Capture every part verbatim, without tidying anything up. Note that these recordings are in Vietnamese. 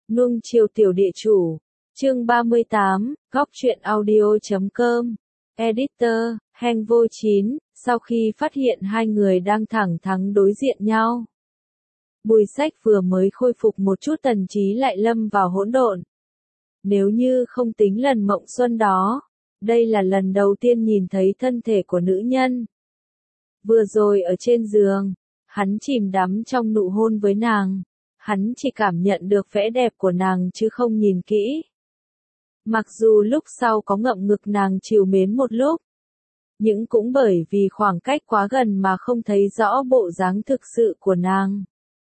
Nuông chiều tiểu địa chủ. Chương ba mươi tám, góc truyện audio chấm com. Editor, Heng Vô Chín, sau khi phát hiện hai người đang thẳng thắn đối diện nhau. Bùi Sách vừa mới khôi phục một chút tần trí lại lâm vào hỗn độn. Nếu như không tính lần mộng xuân đó, đây là lần đầu tiên nhìn thấy thân thể của nữ nhân. Vừa rồi ở trên giường, hắn chìm đắm trong nụ hôn với nàng. Hắn chỉ cảm nhận được vẻ đẹp của nàng chứ không nhìn kỹ. Mặc dù lúc sau có ngậm ngực nàng trìu mến một lúc, nhưng cũng bởi vì khoảng cách quá gần mà không thấy rõ bộ dáng thực sự của nàng.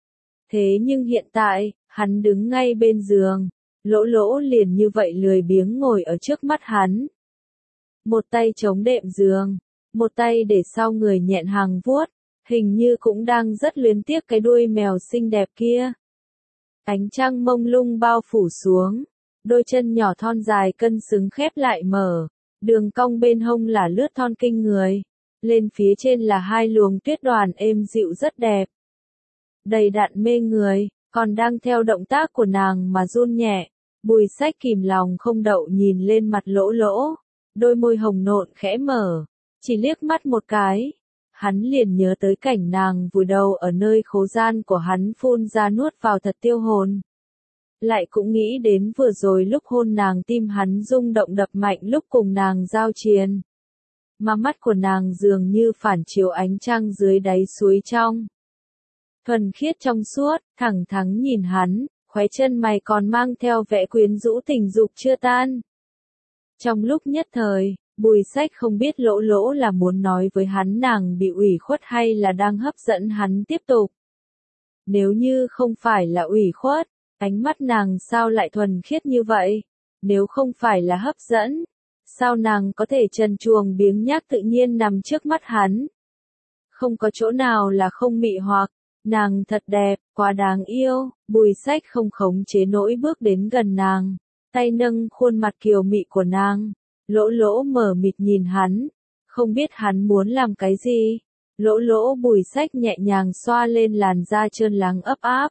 Thế nhưng hiện tại, hắn đứng ngay bên giường, Lỗ Lỗ liền như vậy lười biếng ngồi ở trước mắt hắn. Một tay chống đệm giường, một tay để sau người nhẹn hàng vuốt, hình như cũng đang rất luyến tiếc cái đuôi mèo xinh đẹp kia. Ánh trăng mông lung bao phủ xuống, đôi chân nhỏ thon dài cân xứng khép lại mở, đường cong bên hông là lướt thon kinh người, lên phía trên là hai luồng tuyết đoàn êm dịu rất đẹp. Đầy đặn mê người, còn đang theo động tác của nàng mà run nhẹ, Bùi Sách kìm lòng không đậu nhìn lên mặt Lỗ Lỗ, đôi môi hồng nộn khẽ mở, chỉ liếc mắt một cái. Hắn liền nhớ tới cảnh nàng vùi đầu ở nơi khố gian của hắn phun ra nuốt vào thật tiêu hồn. Lại cũng nghĩ đến vừa rồi lúc hôn nàng tim hắn rung động đập mạnh lúc cùng nàng giao triền. Mà mắt của nàng dường như phản chiếu ánh trăng dưới đáy suối trong. Thuần khiết trong suốt, thẳng thắn nhìn hắn, khóe chân mày còn mang theo vẻ quyến rũ tình dục chưa tan. Trong lúc nhất thời, Bùi Sách không biết Lỗ Lỗ là muốn nói với hắn nàng bị ủy khuất hay là đang hấp dẫn hắn tiếp tục. Nếu như không phải là ủy khuất, ánh mắt nàng sao lại thuần khiết như vậy? Nếu không phải là hấp dẫn, sao nàng có thể trần truồng biếng nhác tự nhiên nằm trước mắt hắn? Không có chỗ nào là không mị hoặc, nàng thật đẹp, quá đáng yêu. Bùi Sách không khống chế nổi bước đến gần nàng, tay nâng khuôn mặt kiều mị của nàng. Lỗ Lỗ mở mịt nhìn hắn, không biết hắn muốn làm cái gì. Lỗ Lỗ Bùi Sách nhẹ nhàng xoa lên làn da trơn láng ấp áp.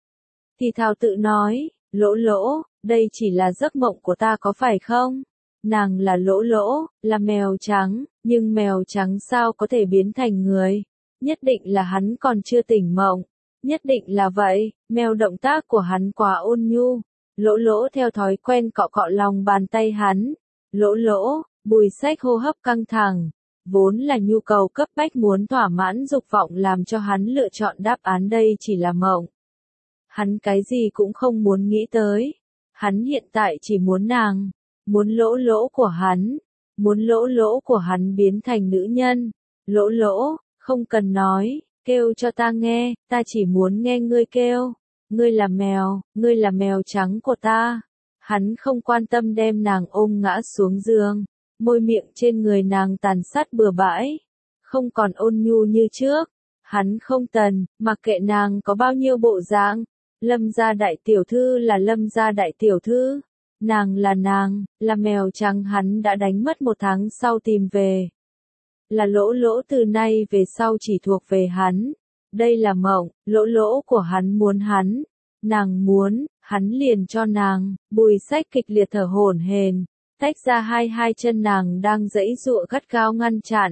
Thì thào tự nói, Lỗ Lỗ, đây chỉ là giấc mộng của ta có phải không? Nàng là Lỗ Lỗ, là mèo trắng, nhưng mèo trắng sao có thể biến thành người? Nhất định là hắn còn chưa tỉnh mộng. Nhất định là vậy, mèo động tác của hắn quá ôn nhu. Lỗ Lỗ theo thói quen cọ cọ lòng bàn tay hắn. Lỗ Lỗ, Bùi Sách hô hấp căng thẳng, vốn là nhu cầu cấp bách muốn thỏa mãn dục vọng làm cho hắn lựa chọn đáp án đây chỉ là mộng. Hắn cái gì cũng không muốn nghĩ tới, hắn hiện tại chỉ muốn nàng, muốn Lỗ Lỗ của hắn, muốn Lỗ Lỗ của hắn biến thành nữ nhân. Lỗ Lỗ, không cần nói, kêu cho ta nghe, ta chỉ muốn nghe ngươi kêu, ngươi là mèo, ngươi là mèo trắng của ta. Hắn không quan tâm đem nàng ôm ngã xuống giường, môi miệng trên người nàng tàn sát bừa bãi, không còn ôn nhu như trước. Hắn không tần, mặc kệ nàng có bao nhiêu bộ dáng. Lâm gia đại tiểu thư là Lâm gia đại tiểu thư, nàng là nàng, là mèo trắng hắn đã đánh mất một tháng sau tìm về. Là Lỗ Lỗ từ nay về sau chỉ thuộc về hắn. Đây là mộng, Lỗ Lỗ của hắn muốn hắn. Nàng muốn, hắn liền cho nàng. Bùi Sách kịch liệt thở hổn hển, tách ra hai hai chân nàng đang giãy giụa gắt gao ngăn chặn.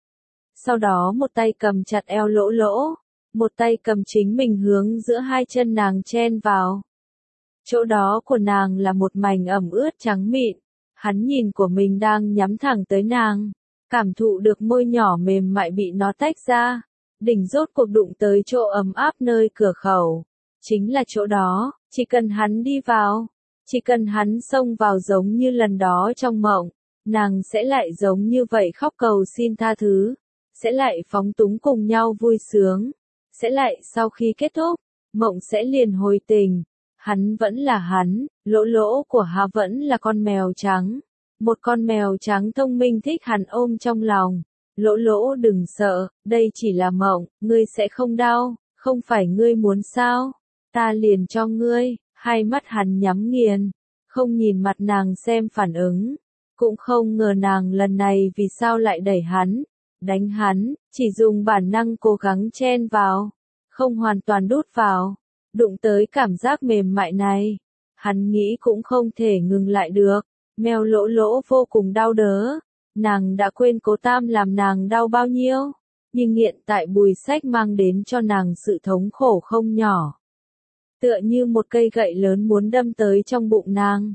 Sau đó một tay cầm chặt eo Lỗ Lỗ, một tay cầm chính mình hướng giữa hai chân nàng chen vào. Chỗ đó của nàng là một mảnh ẩm ướt trắng mịn, hắn nhìn của mình đang nhắm thẳng tới nàng, cảm thụ được môi nhỏ mềm mại bị nó tách ra, đỉnh rốt cuộc đụng tới chỗ ấm áp nơi cửa khẩu. Chính là chỗ đó, chỉ cần hắn đi vào, chỉ cần hắn xông vào giống như lần đó trong mộng, nàng sẽ lại giống như vậy khóc cầu xin tha thứ, sẽ lại phóng túng cùng nhau vui sướng, sẽ lại sau khi kết thúc, mộng sẽ liền hồi tình. Hắn vẫn là hắn, Lỗ Lỗ của hắn vẫn là con mèo trắng, một con mèo trắng thông minh thích hắn ôm trong lòng. Lỗ Lỗ đừng sợ, đây chỉ là mộng, ngươi sẽ không đau, không phải ngươi muốn sao? Ta liền cho ngươi. Hai mắt hắn nhắm nghiền, không nhìn mặt nàng xem phản ứng, cũng không ngờ nàng lần này vì sao lại đẩy hắn, đánh hắn, chỉ dùng bản năng cố gắng chen vào, không hoàn toàn đút vào, đụng tới cảm giác mềm mại này, Hắn nghĩ cũng không thể ngừng lại được. Mèo Lỗ Lỗ vô cùng đau đớn. Nàng đã quên Cố Tam làm nàng đau bao nhiêu. Nhưng hiện tại Bùi Sách mang đến cho nàng sự thống khổ không nhỏ. Tựa như một cây gậy lớn muốn đâm tới trong bụng nàng.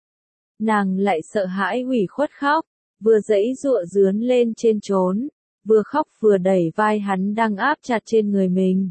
Nàng lại sợ hãi ủy khuất khóc, vừa giãy giụa dướn lên trên trốn, vừa khóc vừa đẩy vai hắn đang áp chặt trên người mình.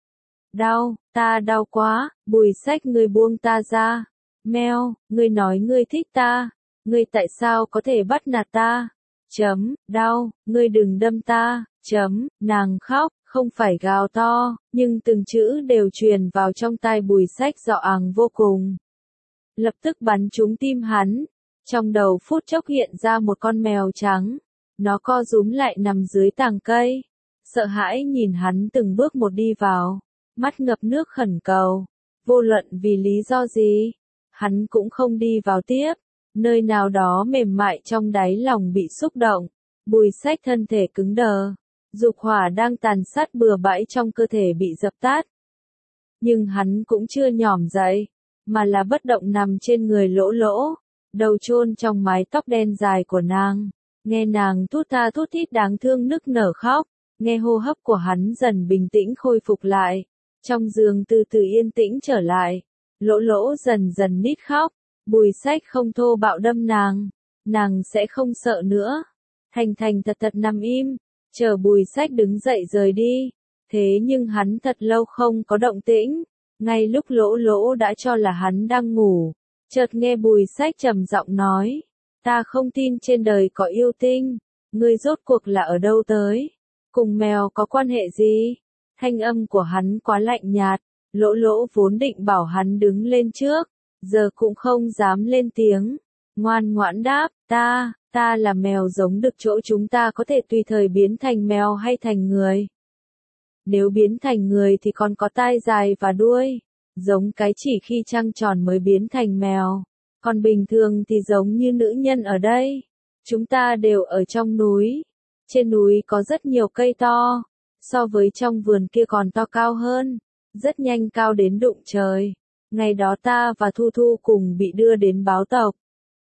Đau, ta đau quá, Bùi Sách ngươi buông ta ra. Mèo, ngươi nói ngươi thích ta, ngươi tại sao có thể bắt nạt ta? Chấm, đau, ngươi đừng đâm ta, chấm, nàng khóc, không phải gào to, nhưng từng chữ đều truyền vào trong tai Bùi Sách rõ àng vô cùng. Lập tức bắn trúng tim hắn, trong đầu phút chốc hiện ra một con mèo trắng, nó co rúm lại nằm dưới tàng cây, sợ hãi nhìn hắn từng bước một đi vào, mắt ngập nước khẩn cầu, vô luận vì lý do gì, hắn cũng không đi vào tiếp. Nơi nào đó mềm mại trong đáy lòng bị xúc động, Bùi Sách thân thể cứng đờ, dục hỏa đang tàn sát bừa bãi trong cơ thể bị dập tắt. Nhưng hắn cũng chưa nhỏm dậy, mà là bất động nằm trên người Lỗ Lỗ, đầu chôn trong mái tóc đen dài của nàng, nghe nàng thút tha thút thít đáng thương nức nở khóc, nghe hô hấp của hắn dần bình tĩnh khôi phục lại, trong giường từ từ yên tĩnh trở lại, Lỗ Lỗ dần dần nít khóc. Bùi Sách không thô bạo đâm nàng, nàng sẽ không sợ nữa. Thành thành thật thật nằm im, chờ Bùi Sách đứng dậy rời đi. Thế nhưng hắn thật lâu không có động tĩnh, ngay lúc Lỗ Lỗ đã cho là hắn đang ngủ, chợt nghe Bùi Sách trầm giọng nói, ta không tin trên đời có yêu tinh, ngươi rốt cuộc là ở đâu tới, cùng mèo có quan hệ gì? Thanh âm của hắn quá lạnh nhạt, Lỗ Lỗ vốn định bảo hắn đứng lên trước, giờ cũng không dám lên tiếng, ngoan ngoãn đáp, ta, ta là mèo giống được chỗ chúng ta có thể tùy thời biến thành mèo hay thành người. Nếu biến thành người thì còn có tai dài và đuôi, giống cái chỉ khi trăng tròn mới biến thành mèo, còn bình thường thì giống như nữ nhân ở đây. Chúng ta đều ở trong núi, trên núi có rất nhiều cây to, so với trong vườn kia còn to cao hơn, rất nhanh cao đến đụng trời. Ngày đó ta và Thu Thu cùng bị đưa đến báo tộc.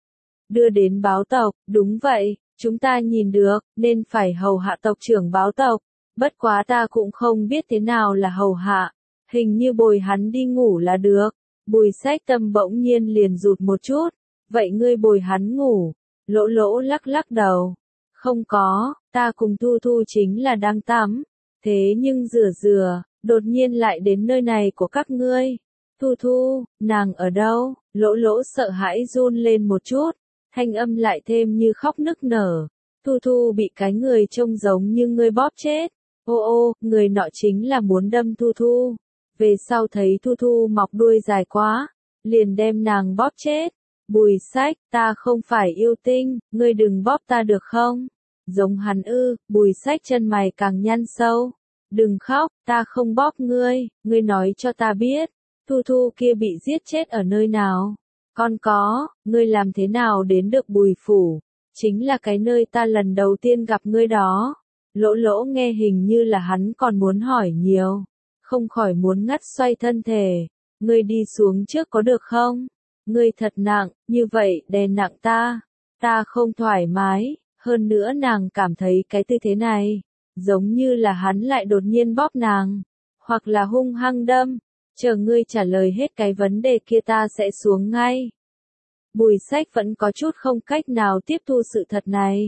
Đưa đến báo tộc, đúng vậy, chúng ta nhìn được, nên phải hầu hạ tộc trưởng báo tộc. Bất quá ta cũng không biết thế nào là hầu hạ, hình như bồi hắn đi ngủ là được. Bùi Sách tâm bỗng nhiên liền rụt một chút, vậy ngươi bồi hắn ngủ? Lỗ Lỗ lắc lắc đầu, không có, ta cùng Thu Thu chính là đang tắm, thế nhưng rửa rửa, đột nhiên lại đến nơi này của các ngươi. Thu Thu, nàng ở đâu? Lỗ Lỗ sợ hãi run lên một chút, thanh âm lại thêm như khóc nức nở. Thu Thu bị cái người trông giống như ngươi bóp chết. Ô ô, người nọ chính là muốn đâm Thu Thu. Về sau thấy Thu Thu mọc đuôi dài quá, liền đem nàng bóp chết. Bùi Sách, ta không phải yêu tinh, ngươi đừng bóp ta được không? Giống hắn ư? Bùi Sách chân mày càng nhăn sâu. Đừng khóc, ta không bóp ngươi, ngươi nói cho ta biết. Thu Thu kia bị giết chết ở nơi nào? Con có, ngươi làm thế nào đến được Bùi Phủ? Chính là cái nơi ta lần đầu tiên gặp ngươi đó. Lỗ Lỗ nghe hình như là hắn còn muốn hỏi nhiều, không khỏi muốn ngắt xoay thân thể. Ngươi đi xuống trước có được không? Ngươi thật nặng, như vậy đè nặng ta. Ta không thoải mái, hơn nữa nàng cảm thấy cái tư thế này, giống như là hắn lại đột nhiên bóp nàng, hoặc là hung hăng đâm. Chờ ngươi trả lời hết cái vấn đề kia ta sẽ xuống ngay. Bùi Sách vẫn có chút không cách nào tiếp thu sự thật này.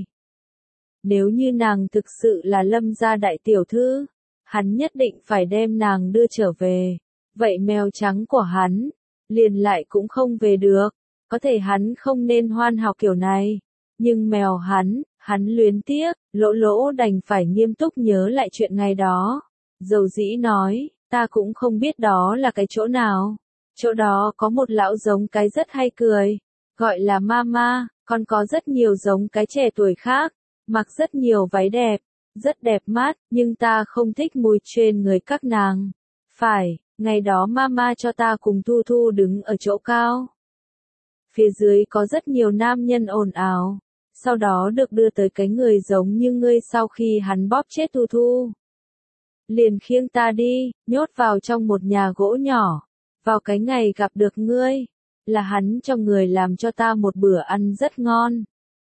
Nếu như nàng thực sự là Lâm gia đại tiểu thư, hắn nhất định phải đem nàng đưa trở về. Vậy mèo trắng của hắn, liền lại cũng không về được. Có thể hắn không nên hoan hào kiểu này. Nhưng mèo hắn, hắn luyến tiếc, Lỗ Lỗ đành phải nghiêm túc nhớ lại chuyện ngày đó. Dầu dĩ nói, ta cũng không biết đó là cái chỗ nào. Chỗ đó có một lão giống cái rất hay cười, gọi là Mama, còn có rất nhiều giống cái trẻ tuổi khác, mặc rất nhiều váy đẹp, rất đẹp mắt, nhưng ta không thích mùi trên người các nàng. Phải, ngày đó Mama cho ta cùng Thu Thu đứng ở chỗ cao. Phía dưới có rất nhiều nam nhân ồn ào, sau đó được đưa tới cái người giống như ngươi sau khi hắn bóp chết Thu Thu. Liền khiêng ta đi, nhốt vào trong một nhà gỗ nhỏ, vào cái ngày gặp được ngươi. là hắn cho người làm cho ta một bữa ăn rất ngon.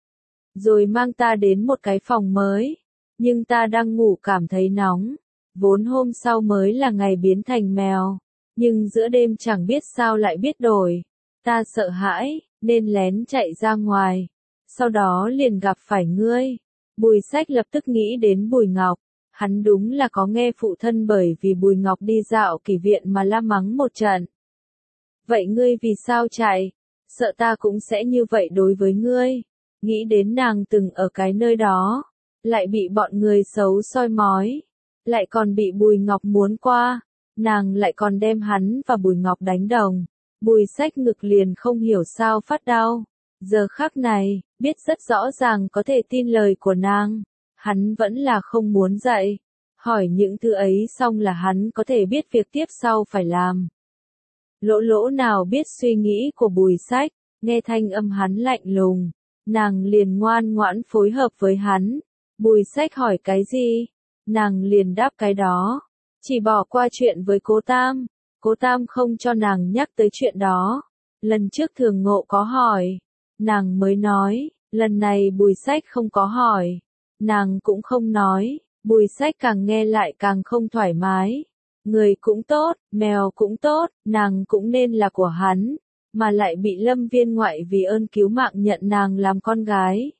Rồi mang ta đến một cái phòng mới, nhưng ta đang ngủ cảm thấy nóng, vốn hôm sau mới là ngày biến thành mèo, nhưng giữa đêm chẳng biết sao lại biết đổi. Ta sợ hãi, nên lén chạy ra ngoài, sau đó liền gặp phải ngươi. Bùi Sách lập tức nghĩ đến Bùi Ngọc, hắn đúng là có nghe phụ thân bởi vì Bùi Ngọc đi dạo kỷ viện mà la mắng một trận. Vậy ngươi vì sao chạy? Sợ ta cũng sẽ như vậy đối với ngươi. Nghĩ đến nàng từng ở cái nơi đó, lại bị bọn người xấu soi mói, lại còn bị Bùi Ngọc muốn qua, nàng lại còn đem hắn và Bùi Ngọc đánh đồng. Bùi Sách ngực liền không hiểu sao phát đau. Giờ khắc này, biết rất rõ ràng có thể tin lời của nàng, hắn vẫn là không muốn dậy. Hỏi những thứ ấy xong là hắn có thể biết việc tiếp sau phải làm. Lỗ Lỗ nào biết suy nghĩ của Bùi Sách, nghe thanh âm hắn lạnh lùng, nàng liền ngoan ngoãn phối hợp với hắn. Bùi Sách hỏi cái gì, nàng liền đáp cái đó, chỉ bỏ qua chuyện với Cố Tam. Cố Tam không cho nàng nhắc tới chuyện đó. Lần trước Thường Ngộ có hỏi, nàng mới nói, lần này Bùi Sách không có hỏi, nàng cũng không nói. Bùi Sách càng nghe lại càng không thoải mái. Người cũng tốt, mèo cũng tốt, nàng cũng nên là của hắn, mà lại bị Lâm Viên Ngoại vì ơn cứu mạng nhận nàng làm con gái.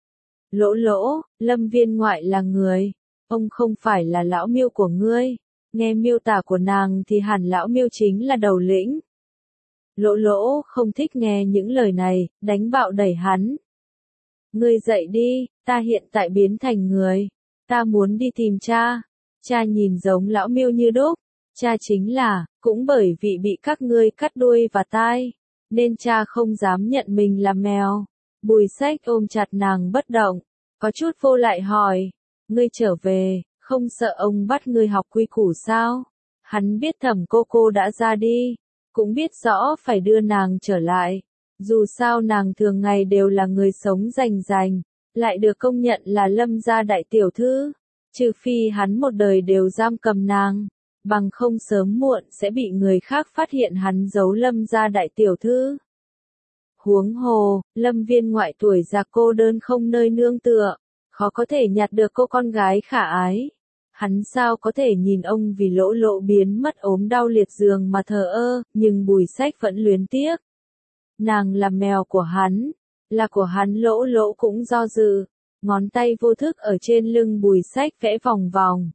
Lỗ Lỗ, Lâm Viên Ngoại là người, ông không phải là lão Miêu của ngươi. Nghe miêu tả của nàng thì hẳn lão Miêu chính là đầu lĩnh. Lỗ Lỗ không thích nghe những lời này, đánh bạo đẩy hắn. Ngươi dậy đi, ta hiện tại biến thành người, ta muốn đi tìm cha. Cha nhìn giống lão Miêu như đúc, cha chính là, cũng bởi vì bị các ngươi cắt đuôi và tai, nên cha không dám nhận mình là mèo. Bùi Sách ôm chặt nàng bất động, có chút vô lại hỏi, ngươi trở về, không sợ ông bắt ngươi học quy củ sao? Hắn biết Thẩm cô cô đã ra đi, cũng biết rõ phải đưa nàng trở lại. Dù sao nàng thường ngày đều là người sống rành rành, lại được công nhận là Lâm gia đại tiểu thư. Trừ phi hắn một đời đều giam cầm nàng, bằng không sớm muộn sẽ bị người khác phát hiện hắn giấu Lâm gia đại tiểu thư. Huống hồ, Lâm Viên Ngoại tuổi già cô đơn không nơi nương tựa, khó có thể nhặt được cô con gái khả ái. Hắn sao có thể nhìn ông vì Lỗ Lỗ biến mất ốm đau liệt giường mà thờ ơ, nhưng Bùi Sách vẫn luyến tiếc. Nàng là mèo của hắn, là của hắn. Lỗ Lỗ cũng do dự, ngón tay vô thức ở trên lưng Bùi Sách vẽ vòng vòng.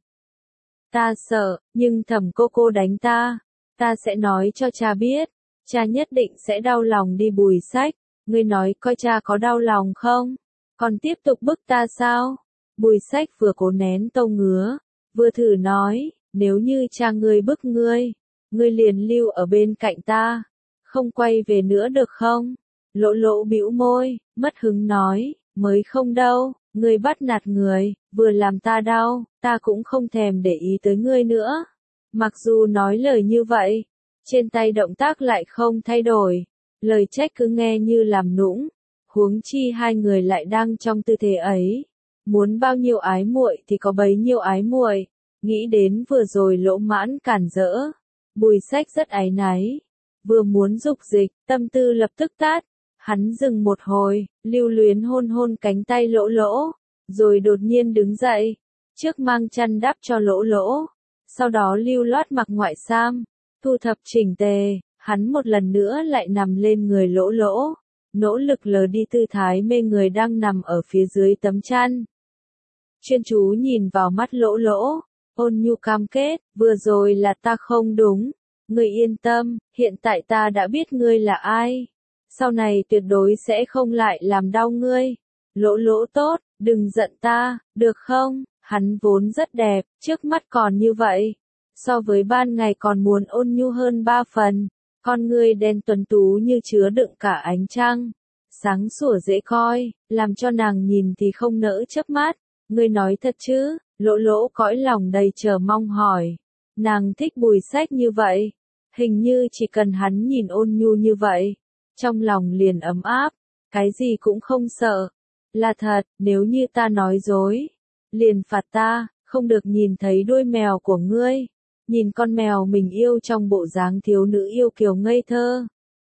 Ta sợ, nhưng Thẩm cô cô đánh ta, ta sẽ nói cho cha biết, cha nhất định sẽ đau lòng đi. Bùi Sách, ngươi nói coi cha có đau lòng không? Còn tiếp tục bức ta sao? Bùi Sách vừa cố nén tâu ngứa, vừa thử nói, nếu như cha ngươi bức ngươi, ngươi liền lưu ở bên cạnh ta, không quay về nữa được không? Lỗ Lỗ bĩu môi, mất hứng nói, mới không đâu, ngươi bắt nạt người, vừa làm ta đau, ta cũng không thèm để ý tới ngươi nữa. Mặc dù nói lời như vậy, trên tay động tác lại không thay đổi, lời trách cứ nghe như làm nũng, huống chi hai người lại đang trong tư thế ấy. Muốn bao nhiêu ái muội thì có bấy nhiêu ái muội. Nghĩ đến vừa rồi Lỗ Mãn cản rỡ, Bùi Sách rất áy náy, vừa muốn dục dịch, tâm tư lập tức tát. Hắn dừng một hồi, lưu luyến hôn hôn cánh tay Lỗ Lỗ, rồi đột nhiên đứng dậy, trước mang chăn đắp cho Lỗ Lỗ, sau đó lưu loát mặc ngoại sam, thu thập chỉnh tề, hắn một lần nữa lại nằm lên người Lỗ Lỗ, nỗ lực lờ đi tư thái mê người đang nằm ở phía dưới tấm chăn. Chuyên chú nhìn vào mắt Lỗ Lỗ, ôn nhu cam kết, vừa rồi là ta không đúng, ngươi yên tâm, hiện tại ta đã biết ngươi là ai. Sau này tuyệt đối sẽ không lại làm đau ngươi. Lỗ Lỗ tốt, đừng giận ta, được không? Hắn vốn rất đẹp, trước mắt còn như vậy. So với ban ngày còn muốn ôn nhu hơn ba phần. Con ngươi đen tuấn tú như chứa đựng cả ánh trăng. Sáng sủa dễ coi, làm cho nàng nhìn thì không nỡ chớp mắt. Ngươi nói thật chứ? Lỗ Lỗ cõi lòng đầy chờ mong hỏi. Nàng thích Bùi Sách như vậy. Hình như chỉ cần hắn nhìn ôn nhu như vậy, trong lòng liền ấm áp, cái gì cũng không sợ. Là thật, nếu như ta nói dối, liền phạt ta, không được nhìn thấy đuôi mèo của ngươi. Nhìn con mèo mình yêu trong bộ dáng thiếu nữ yêu kiều ngây thơ.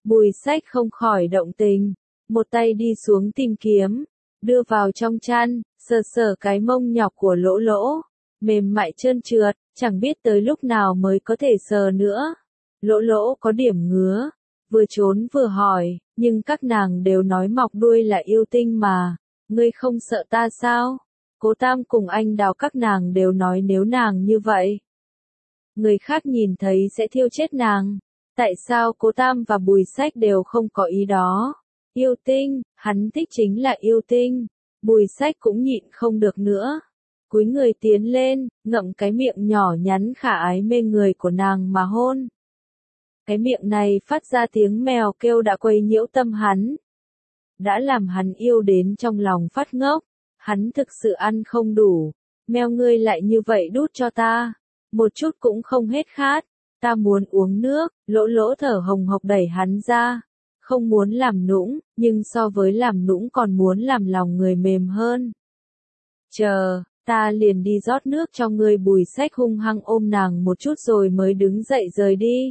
Bùi Sách không khỏi động tình, một tay đi xuống tìm kiếm, đưa vào trong chăn, sờ sờ cái mông nhọc của Lỗ Lỗ, mềm mại trơn trượt, chẳng biết tới lúc nào mới có thể sờ nữa. Lỗ Lỗ có điểm ngứa, vừa trốn vừa hỏi, nhưng các nàng đều nói mọc đuôi là yêu tinh mà, ngươi không sợ ta sao? Cố Tam cùng anh Đào các nàng đều nói nếu nàng như vậy, người khác nhìn thấy sẽ thiêu chết nàng. Tại sao Cố Tam và Bùi Sách đều không có ý đó? Yêu tinh, hắn thích chính là yêu tinh. Bùi Sách cũng nhịn không được nữa. Cúi người tiến lên, ngậm cái miệng nhỏ nhắn khả ái mê người của nàng mà hôn. Cái miệng này phát ra tiếng mèo kêu đã quấy nhiễu tâm hắn. Đã làm hắn yêu đến trong lòng phát ngốc. Hắn thực sự ăn không đủ. Mèo ngươi lại như vậy đút cho ta. Một chút cũng không hết khát. Ta muốn uống nước. Lỗ Lỗ thở hồng hộc đẩy hắn ra. Không muốn làm nũng, nhưng so với làm nũng còn muốn làm lòng người mềm hơn. Chờ, ta liền đi rót nước cho ngươi. Bùi Sách hung hăng ôm nàng một chút rồi mới đứng dậy rời đi.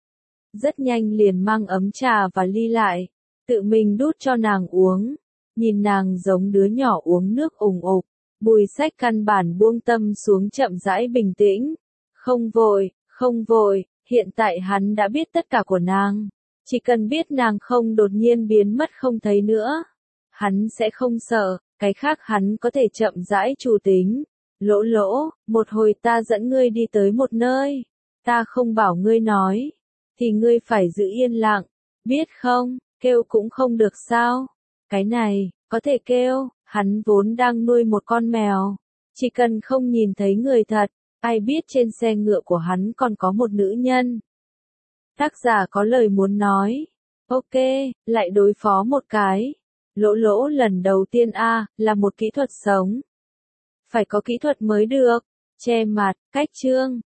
Rất nhanh liền mang ấm trà và ly lại, tự mình đút cho nàng uống. Nhìn nàng giống đứa nhỏ uống nước ủng ục, Bùi Sách căn bản buông tâm xuống chậm rãi bình tĩnh. Không vội, không vội, hiện tại hắn đã biết tất cả của nàng. Chỉ cần biết nàng không đột nhiên biến mất không thấy nữa, hắn sẽ không sợ, cái khác hắn có thể chậm rãi chủ tính. Lỗ Lỗ, một hồi ta dẫn ngươi đi tới một nơi, ta không bảo ngươi nói, thì ngươi phải giữ yên lặng, biết không, kêu cũng không được sao? Cái này, có thể kêu, hắn vốn đang nuôi một con mèo, chỉ cần không nhìn thấy người thật, ai biết trên xe ngựa của hắn còn có một nữ nhân. Tác giả có lời muốn nói. Ok, lại đối phó một cái. Lỗ Lỗ lần đầu tiên a à, là một kỹ thuật sống. Phải có kỹ thuật mới được. Che mặt, cách chương.